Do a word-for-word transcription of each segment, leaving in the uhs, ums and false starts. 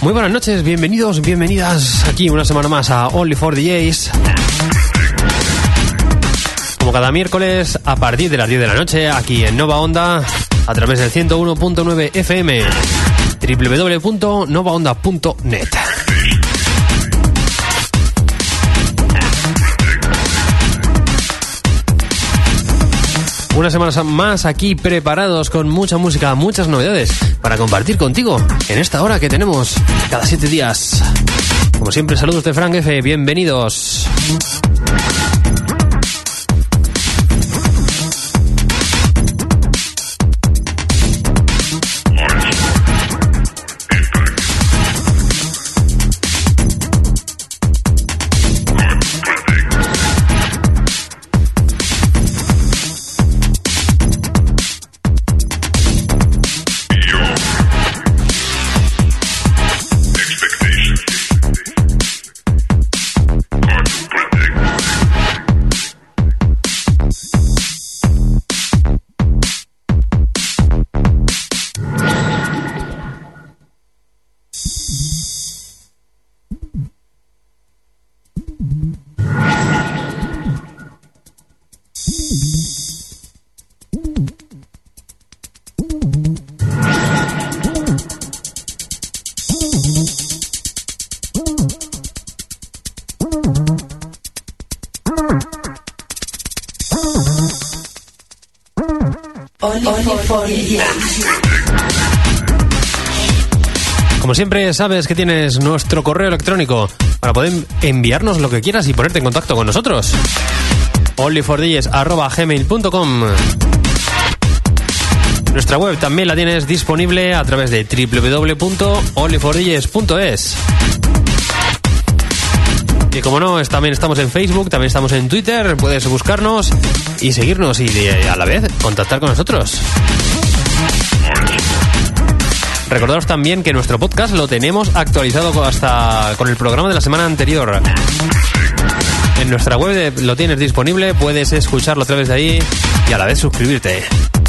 Muy buenas noches, bienvenidos, bienvenidas aquí una semana más a Only for D Js. Como cada miércoles a partir de las diez de la noche aquí en Nova Onda a través del ciento uno punto nueve F M, doble u doble u doble u punto nova onda punto net. Una semana más aquí preparados con mucha música, muchas novedades para compartir contigo en esta hora que tenemos cada siete días. Como siempre, saludos de Frank F, bienvenidos. Como siempre, sabes que tienes nuestro correo electrónico para poder enviarnos lo que quieras y ponerte en contacto con nosotros. only for d js arroba gmail punto com. Nuestra web también la tienes disponible a través de doble u doble u doble u punto only for d js punto es. Y como no, también estamos en Facebook, también estamos en Twitter, puedes buscarnos y seguirnos y de, a la vez contactar con nosotros. Recordaros también que nuestro podcast lo tenemos actualizado hasta con el programa de la semana anterior. En nuestra web lo tienes disponible, puedes escucharlo a través de ahí y a la vez suscribirte.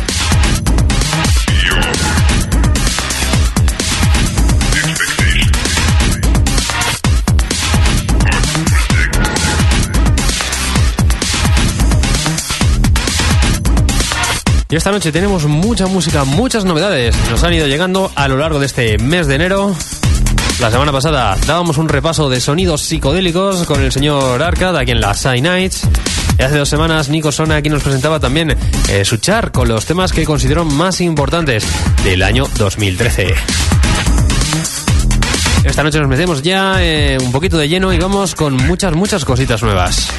Y esta noche tenemos mucha música, muchas novedades. Nos han ido llegando a lo largo de este mes de enero. La semana pasada dábamos un repaso de sonidos psicodélicos con el señor Arcade aquí en la Psy Nights. Y hace dos semanas Nico Sona aquí nos presentaba también eh, su chart con los temas que consideró más importantes del año dos mil trece. Esta noche nos metemos ya eh, un poquito de lleno y vamos con muchas, muchas cositas nuevas.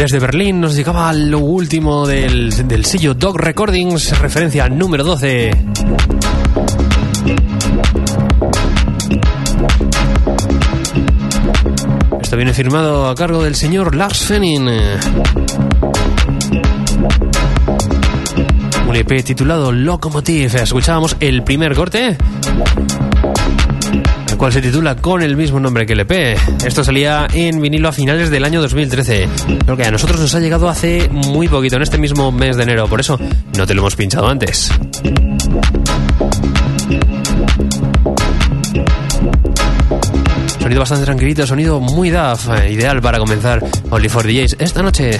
Desde Berlín nos llegaba lo último del, del sello Dog Recordings, referencia número doce. Esto viene firmado a cargo del señor Lars Fenning. Un E P titulado Locomotive. Escuchábamos el primer corte, el cual se titula con el mismo nombre que el E P. Esto salía en vinilo a finales del año dos mil trece. Creo que a nosotros nos ha llegado hace muy poquito, en este mismo mes de enero. Por eso no te lo hemos pinchado antes. Sonido bastante tranquilito, sonido muy D A F, ideal para comenzar Only for D Js esta noche.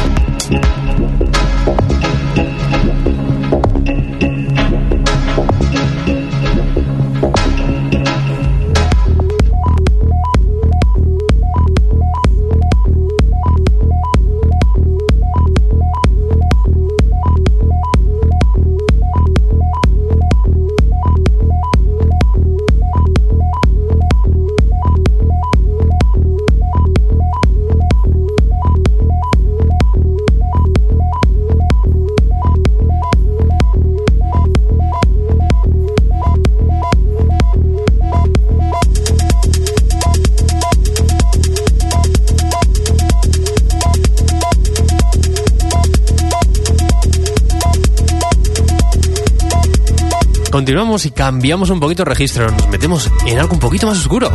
Continuamos y cambiamos un poquito el registro. Nos metemos en algo un poquito más oscuro.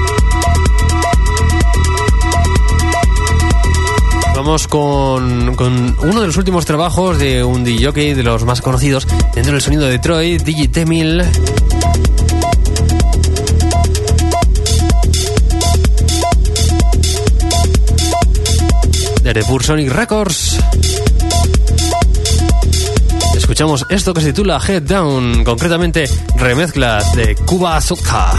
Vamos con, con uno de los últimos trabajos de un D J de los más conocidos dentro del sonido de Detroit, D J T mil. Desde Pure Sonic Records. Escuchamos esto que se titula Head Down, concretamente remezclas de Kuba Sukha.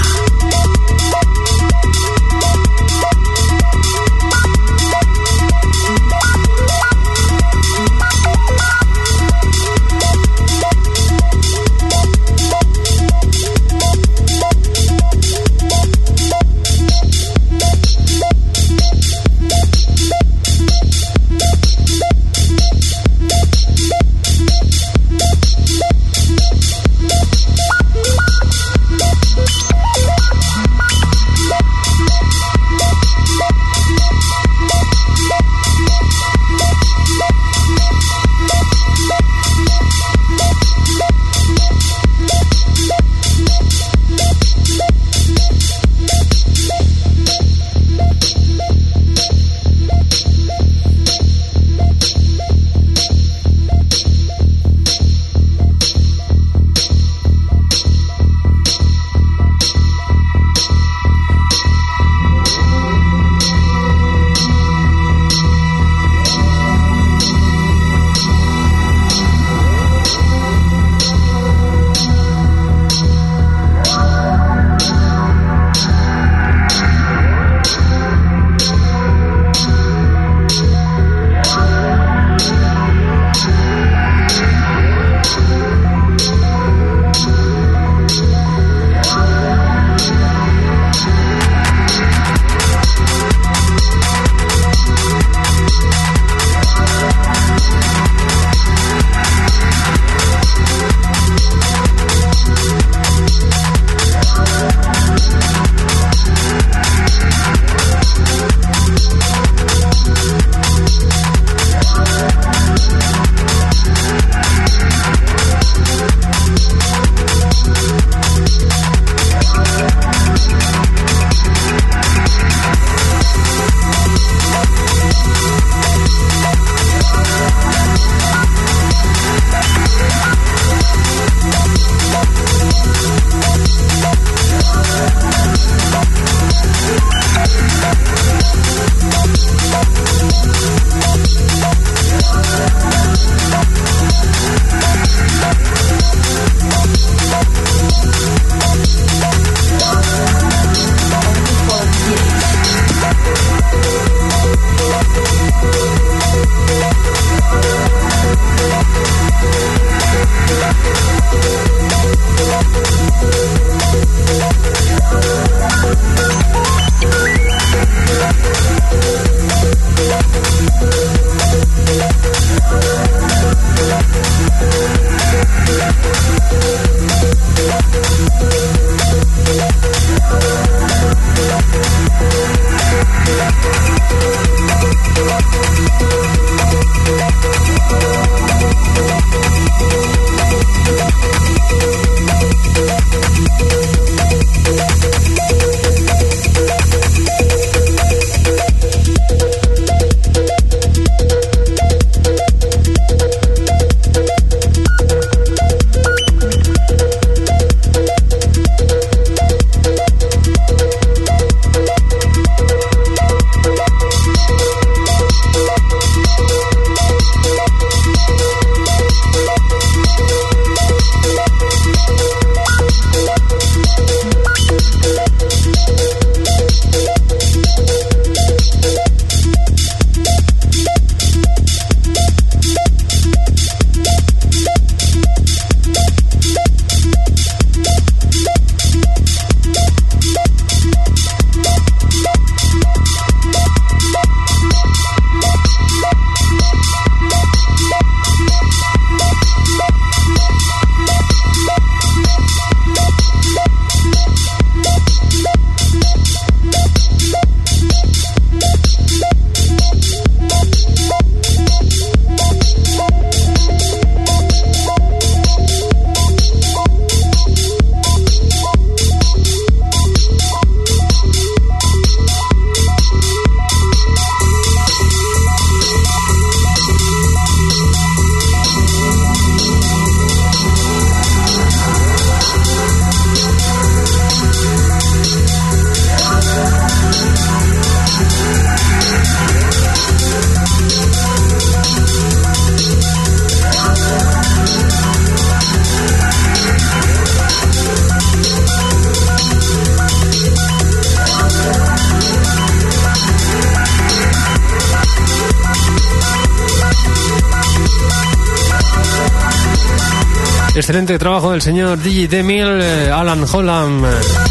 Excelente trabajo del señor D J T-Mill, eh, Alan Holland.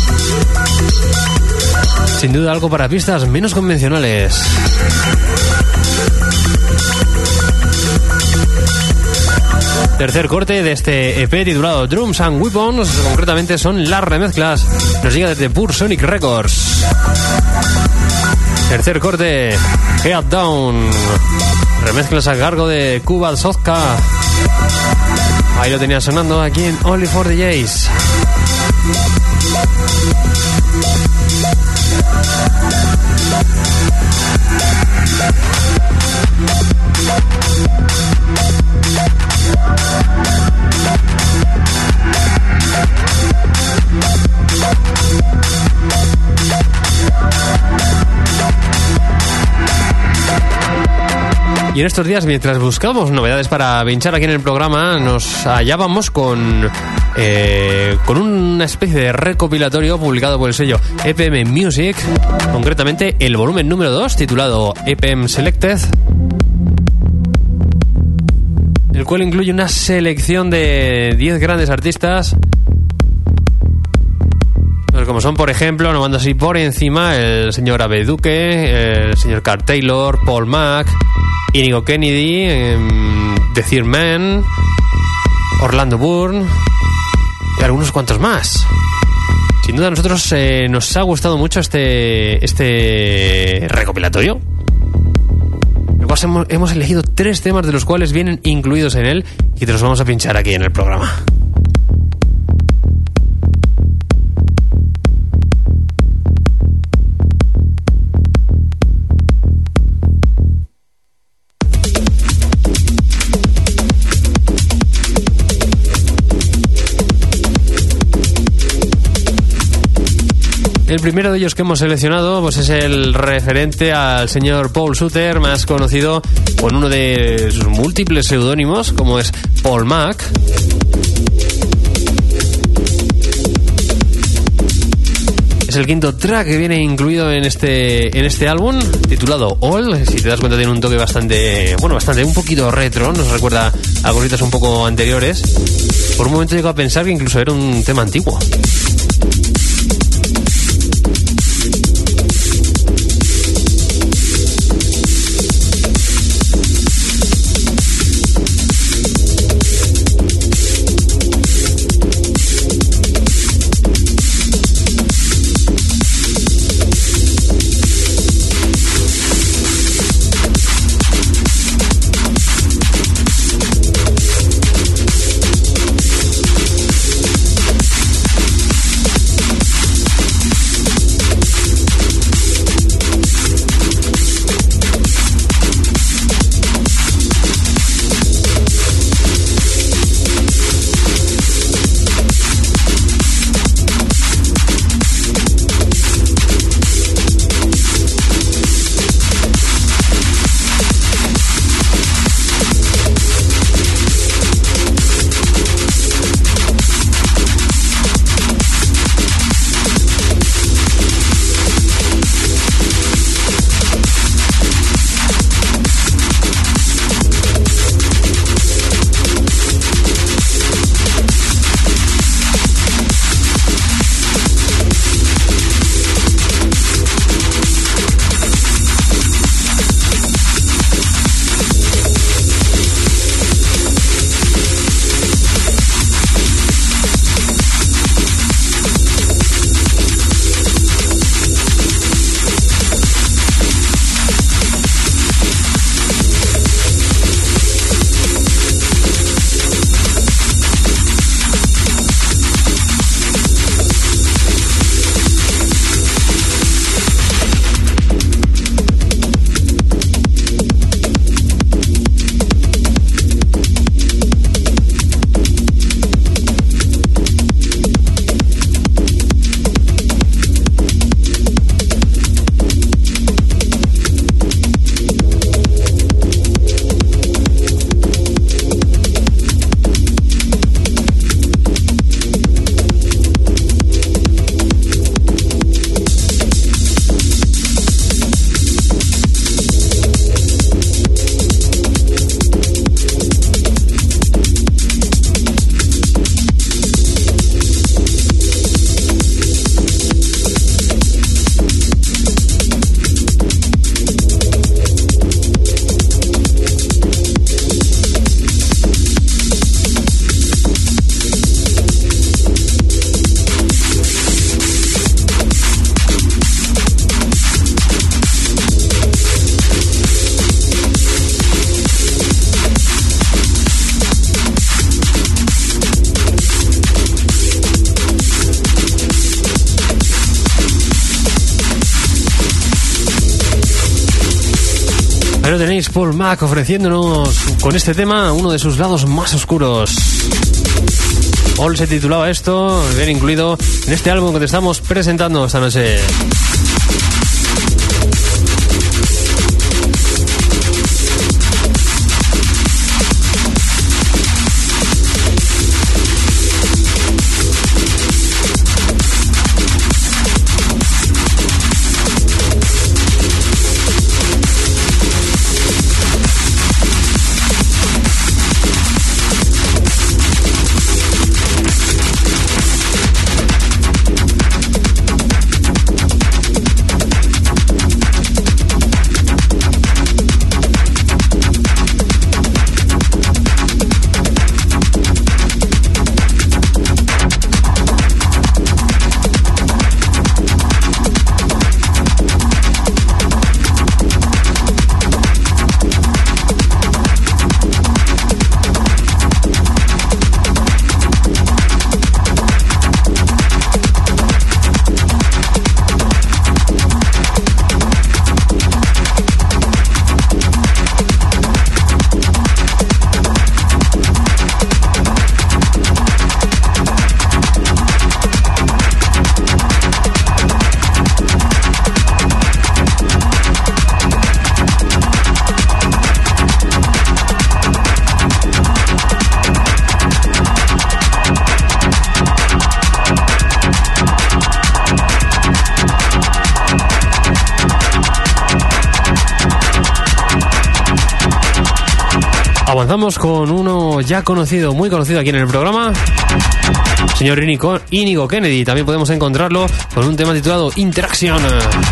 Sin duda algo para pistas menos convencionales. Tercer corte de este E P titulado Drums and Weapons, concretamente son las remezclas. Nos llega desde Pure Sonic Records. Tercer corte, Head Down. Remezclas a cargo de Kuba Sozka. Ahí lo tenía sonando aquí en Only for D Js. Y en estos días, mientras buscamos novedades para pinchar aquí en el programa, nos hallábamos con eh, con una especie de recopilatorio publicado por el sello E P M Music, concretamente el volumen número dos, titulado E P M Selected, el cual incluye una selección de diez grandes artistas, como son, por ejemplo, nombrando así por encima, el señor Abe Duque, el señor Carl Taylor, Paul Mac, Inigo Kennedy, eh, The Third Man, Orlando Bourne y algunos cuantos más. Sin duda a nosotros eh, nos ha gustado mucho este, este recopilatorio. Luego hemos, hemos elegido tres temas de los cuales vienen incluidos en él y te los vamos a pinchar aquí en el programa. El primero de ellos que hemos seleccionado pues es el referente al señor Paul Suter, más conocido con uno de sus múltiples seudónimos, como es Paul Mac. Es el quinto track que viene incluido en este en este álbum, titulado All. Si te das cuenta, tiene un toque bastante, bueno, bastante, un poquito retro, nos recuerda a cositas un poco anteriores. Por un momento llego a pensar que incluso era un tema antiguo. Pero tenéis Paul Mac ofreciéndonos con este tema uno de sus lados más oscuros. All se titulaba esto, bien incluido en este álbum que te estamos presentando esta noche. Avanzamos con uno ya conocido, muy conocido aquí en el programa, señor Íñigo Kennedy. También podemos encontrarlo con un tema titulado Interaction.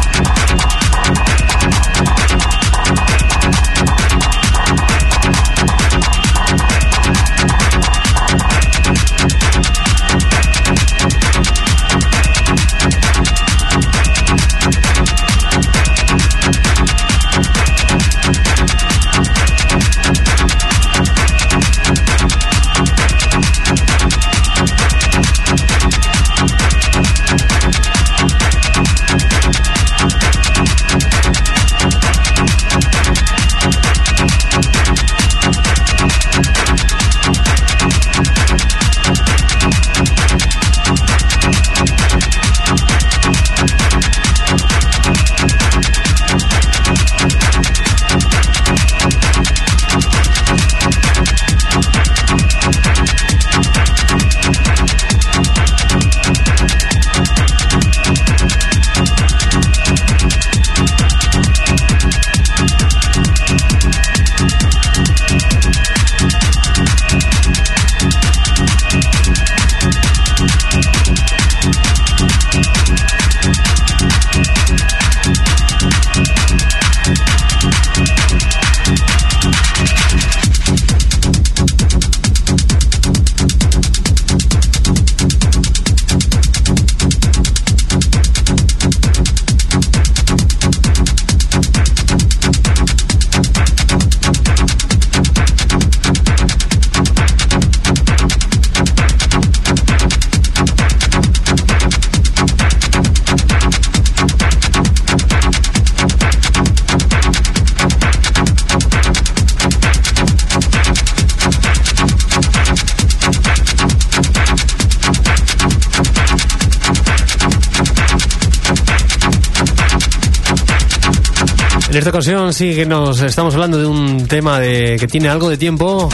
En esta ocasión sí que nos estamos hablando de un tema de que tiene algo de tiempo.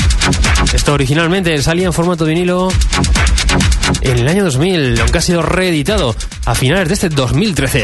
Esto originalmente salía en formato vinilo en el año dos mil, aunque ha sido reeditado a finales de este dos mil trece.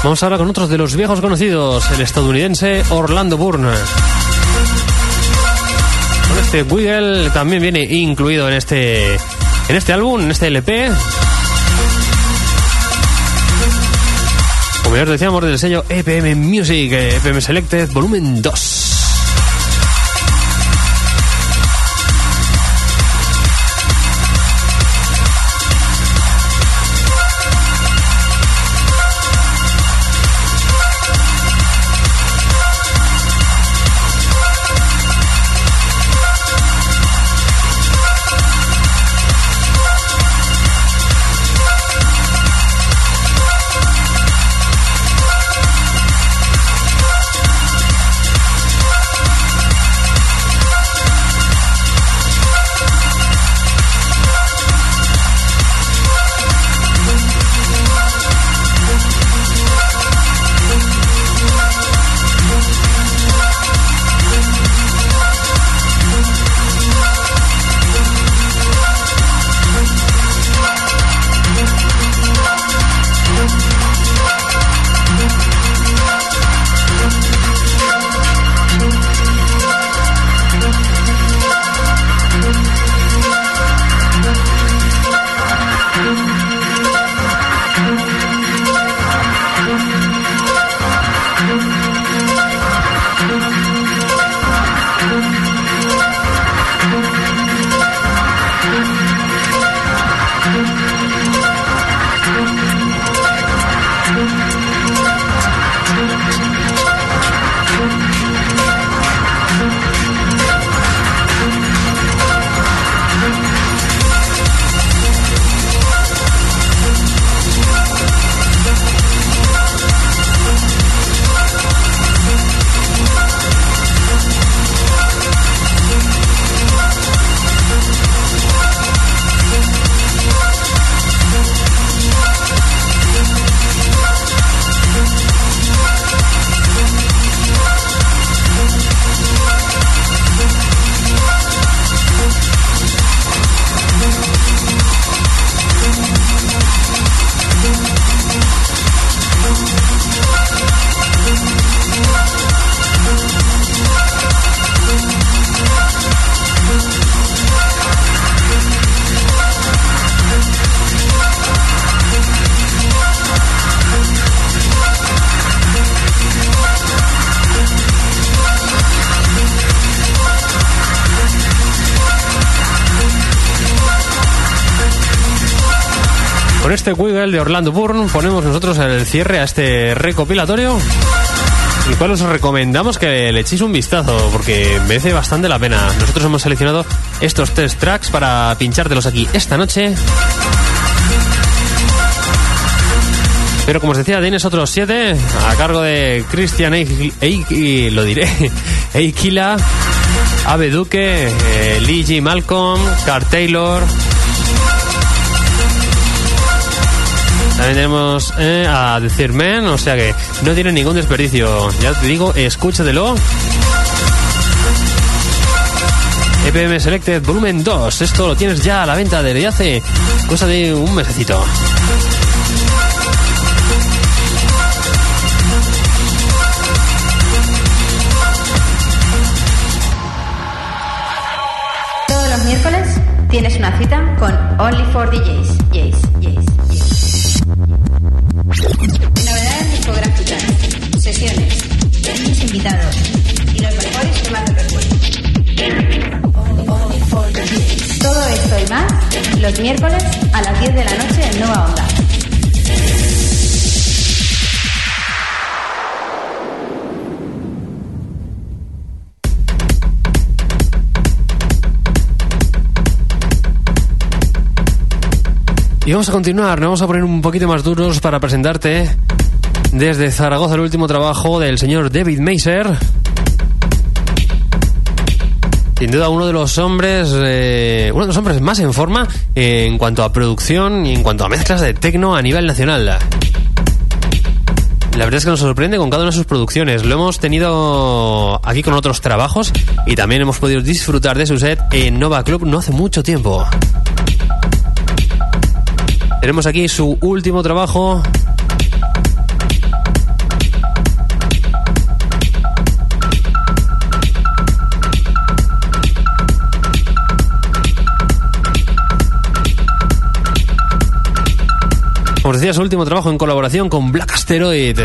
Vamos ahora con otros de los viejos conocidos, el estadounidense Orlando Bourne. Con este Wiggle también viene incluido en este, en este álbum, en este L P. Como ya os decíamos, del sello E P M Music, E P M Selected, volumen dos. Con este Wiggle de Orlando Bourne ponemos nosotros el cierre a este recopilatorio, el cual os recomendamos que le echéis un vistazo porque merece bastante la pena. Nosotros hemos seleccionado estos tres tracks para pinchártelos aquí esta noche. Pero como os decía, tienes otros siete a cargo de Christian Eik, lo diré, Eikila, Abe Duque, eh, Lee G. Malcolm, Carl Taylor. También tenemos eh, a The Third Man, o sea que no tiene ningún desperdicio. Ya te digo, escúchatelo. E P M Selected volumen dos. Esto lo tienes ya a la venta desde hace cosa de un mesecito. Todos los miércoles tienes una cita con Only for D Js. Yes, yes. Novedades discográficas, sesiones, grandes invitados y los mejores temas del recuerdo. Todo esto y más los miércoles a las diez de la noche en Nova Onda. Y vamos a continuar, nos vamos a poner un poquito más duros para presentarte desde Zaragoza el último trabajo del señor David Meiser. Sin duda uno de los hombres, eh, uno de los hombres más en forma eh, en cuanto a producción y en cuanto a mezclas de techno a nivel nacional. La verdad es que nos sorprende con cada una de sus producciones. Lo hemos tenido aquí con otros trabajos y también hemos podido disfrutar de su set en Nova Club no hace mucho tiempo. Tenemos aquí su último trabajo Como decía, su último trabajo en colaboración con Black Asteroid.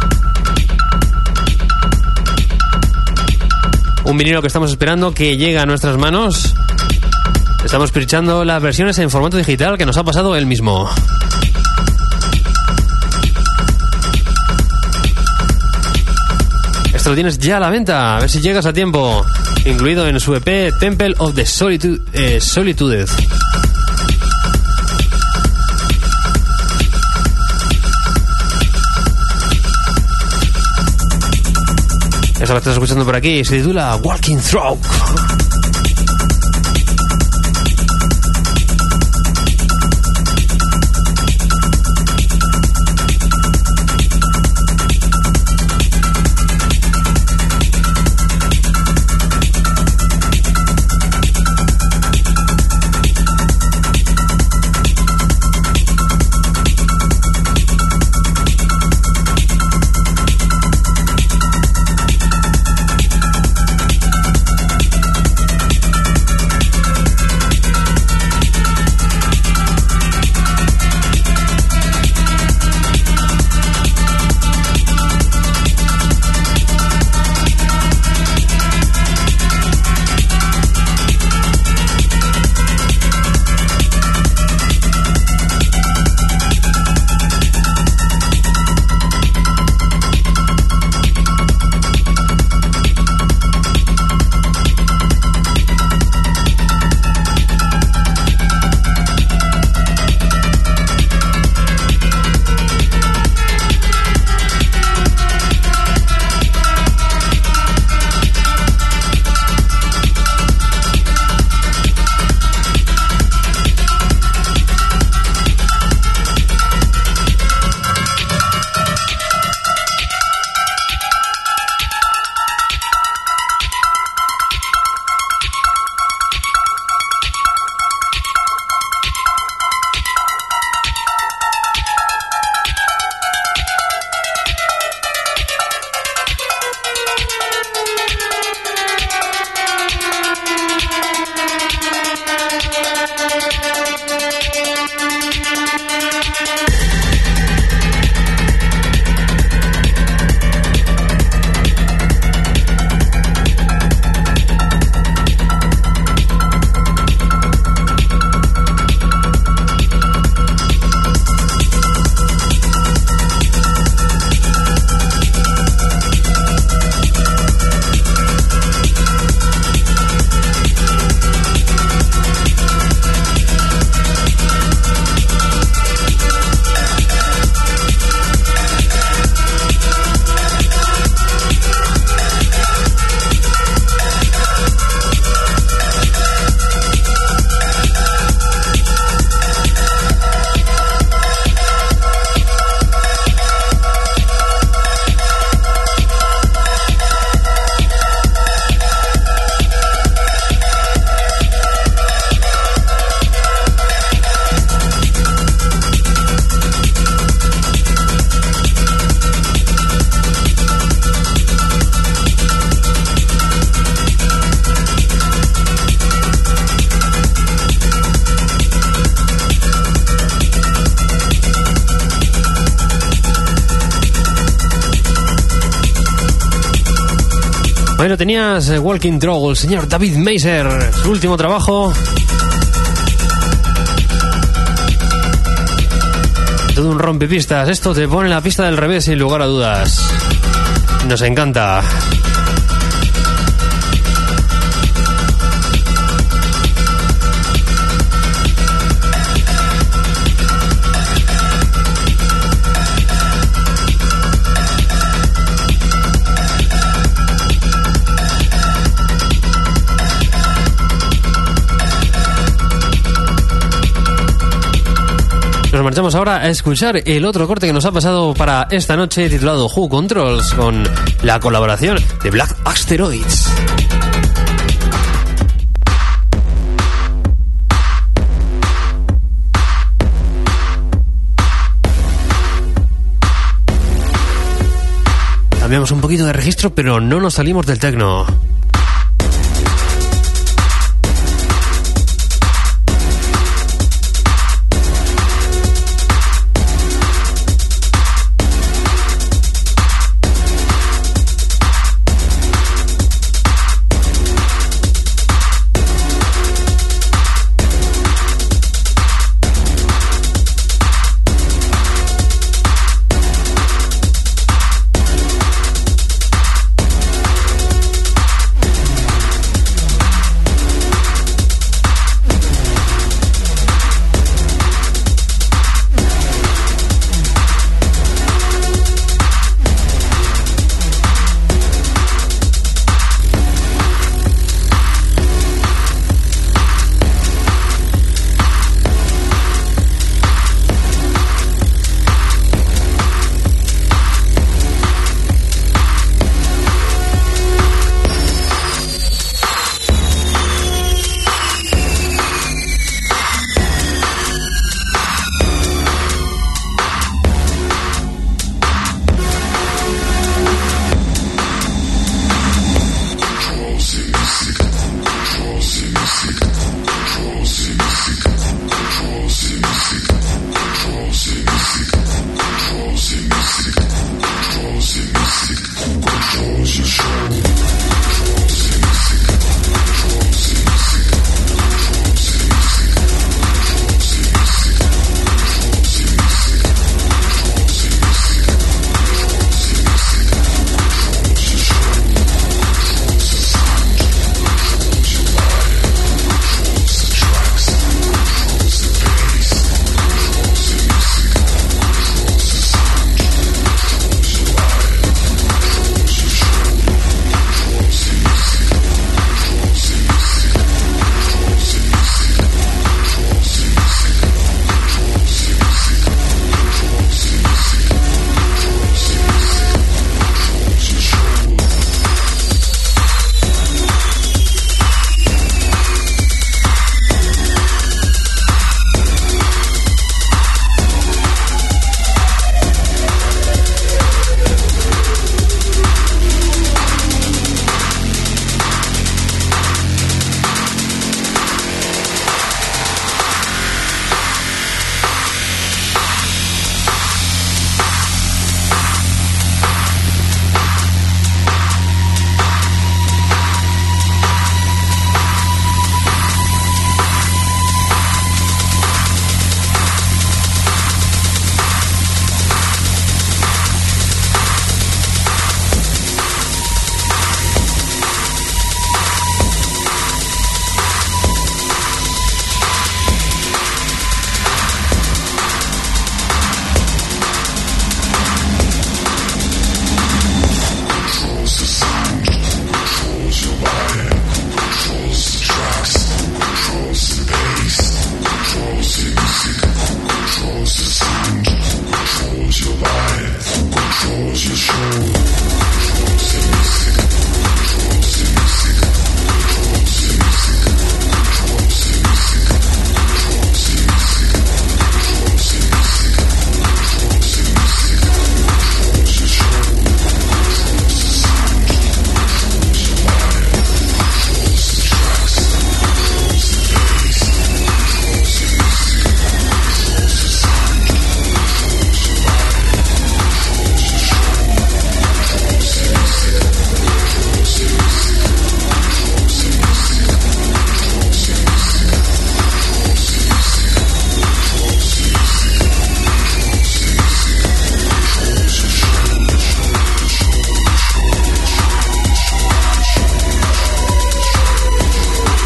Un vinilo que estamos esperando que llegue a nuestras manos. Estamos pinchando las versiones en formato digital que nos ha pasado él mismo. Esto lo tienes ya a la venta, a ver si llegas a tiempo. Incluido en su E P Temple of the Solitude, eh, Solitude. Eso lo estás escuchando por aquí, se titula Walking Through. Bueno, tenías Walking Through, el señor David Meiser, su último trabajo. Todo un rompepistas. Esto te pone la pista del revés sin lugar a dudas. Nos encanta. Nos marchamos ahora a escuchar el otro corte que nos ha pasado para esta noche, titulado Who Controls, con la colaboración de Black Asteroids. Cambiamos un poquito de registro, pero no nos salimos del techno.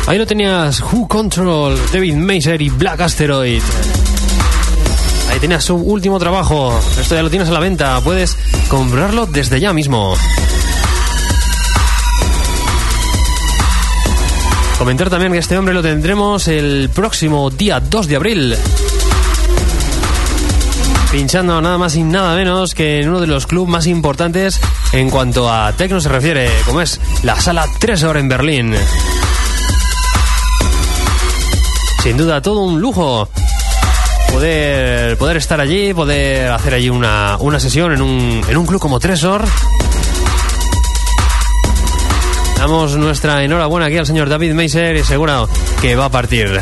Ahí lo tenías, Who Control, David Mazer y Black Asteroid. Ahí tenías su último trabajo. Esto ya lo tienes a la venta. Puedes comprarlo desde ya mismo. Comentar también que este hombre lo tendremos el próximo día dos de abril. Pinchando nada más y nada menos que en uno de los clubs más importantes en cuanto a techno se refiere, como es la Sala Tresor en Berlín. Sin duda todo un lujo poder, poder estar allí, poder hacer allí una, una sesión en un, en un club como Tresor. Damos nuestra enhorabuena aquí al señor David Mazer y seguro que va a partir.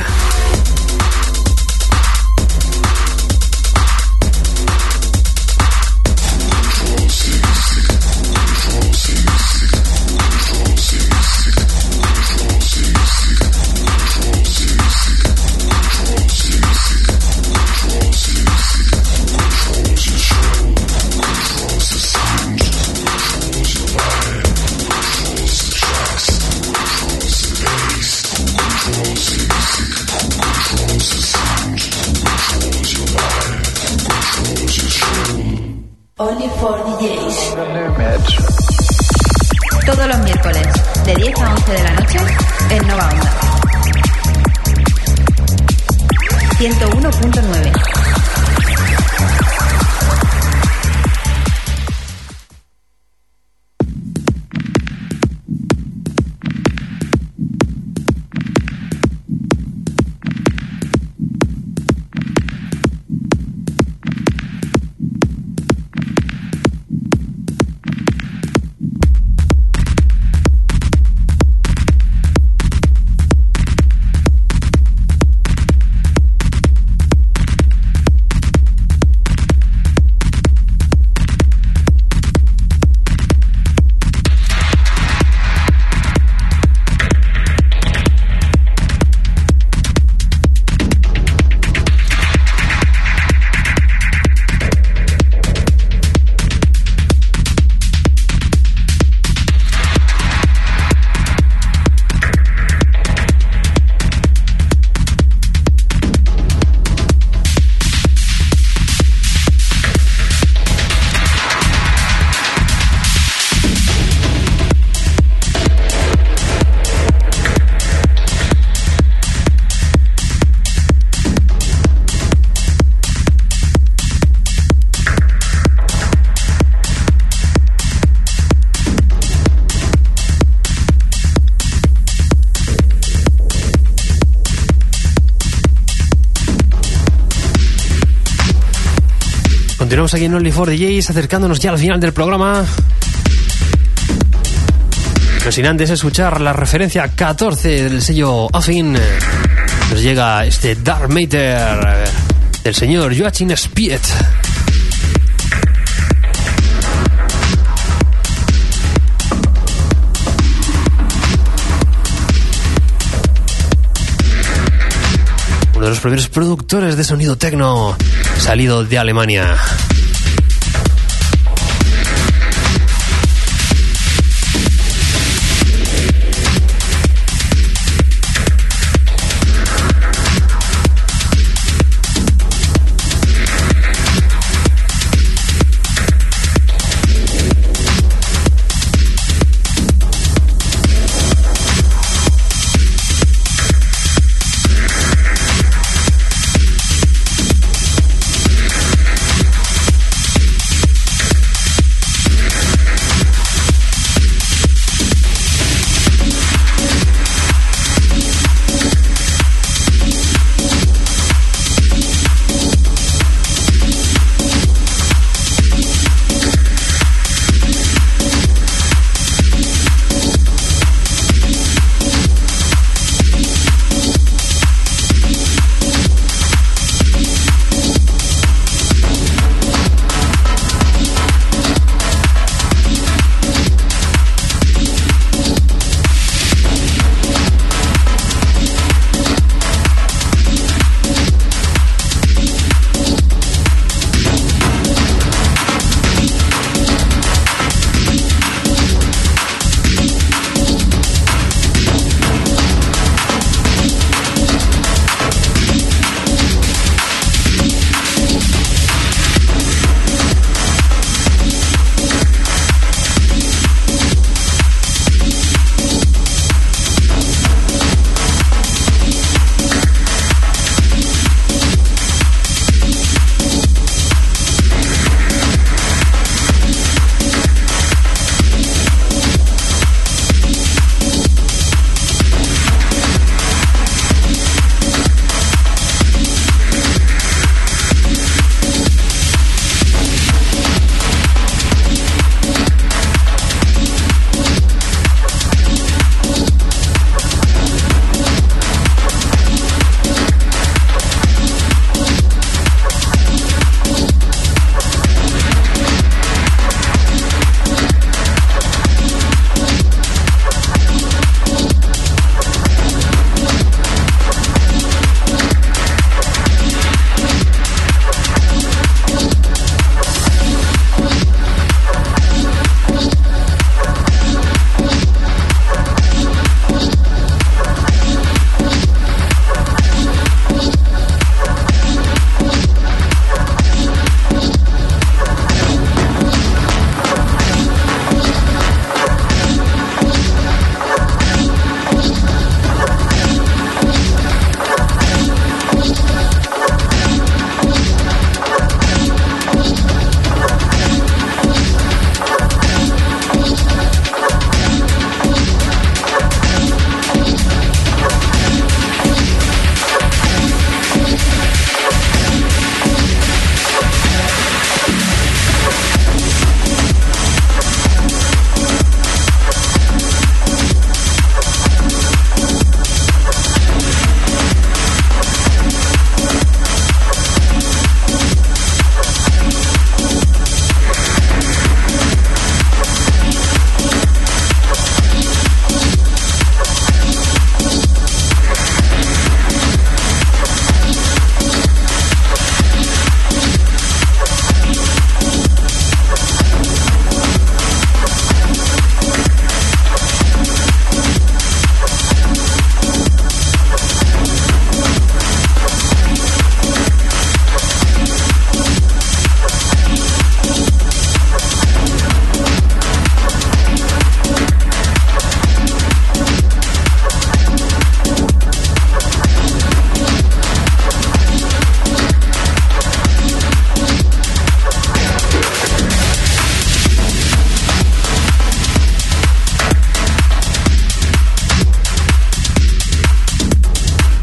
Only for D Js. Todos los miércoles, de diez a once de la noche, en Nova Onda. ciento uno punto nueve. Continuamos aquí en Only for D Js, acercándonos ya al final del programa. Pero sin antes escuchar la referencia catorce del sello Affin, nos llega este Dark Matter del señor Joachim Spiet. Uno de los primeros productores de sonido techno salido de Alemania.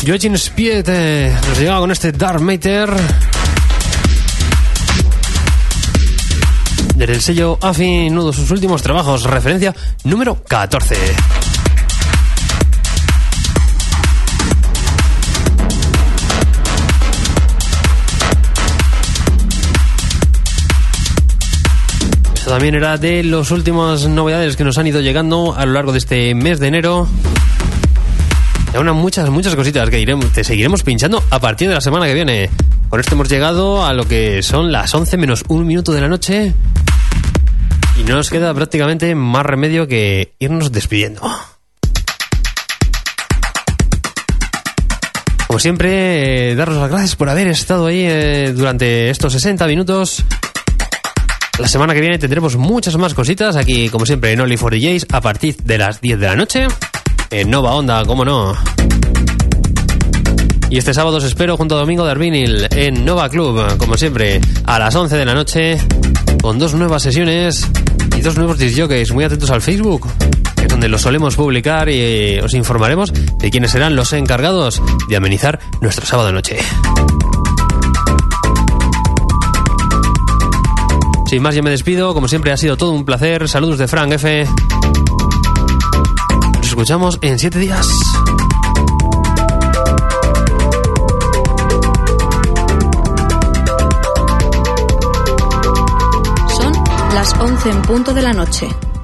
Joachim Spiet eh, nos llegaba con este Dark Matter desde el sello AFI, uno de sus últimos trabajos, referencia número catorce. Esto también era de las últimas novedades que nos han ido llegando a lo largo de este mes de enero. Hay unas muchas, muchas cositas que iremos, te seguiremos pinchando a partir de la semana que viene. Con esto hemos llegado a lo que son las once menos un minuto de la noche. Y no nos queda prácticamente más remedio que irnos despidiendo. Como siempre, eh, daros las gracias por haber estado ahí eh, durante estos sesenta minutos. La semana que viene tendremos muchas más cositas aquí, como siempre, en Only for D Js a partir de las diez de la noche. En Nova Onda, cómo no. Y este sábado os espero junto a Domingo de Arvinil en Nova Club, como siempre, a las once de la noche, con dos nuevas sesiones y dos nuevos disc jockeys. Muy atentos al Facebook, que es donde los solemos publicar, y os informaremos de quiénes serán los encargados de amenizar nuestro sábado noche. Sin más, yo me despido. Como siempre, ha sido todo un placer. Saludos de Frank F. Nos escuchamos en siete días. Son las once en punto de la noche.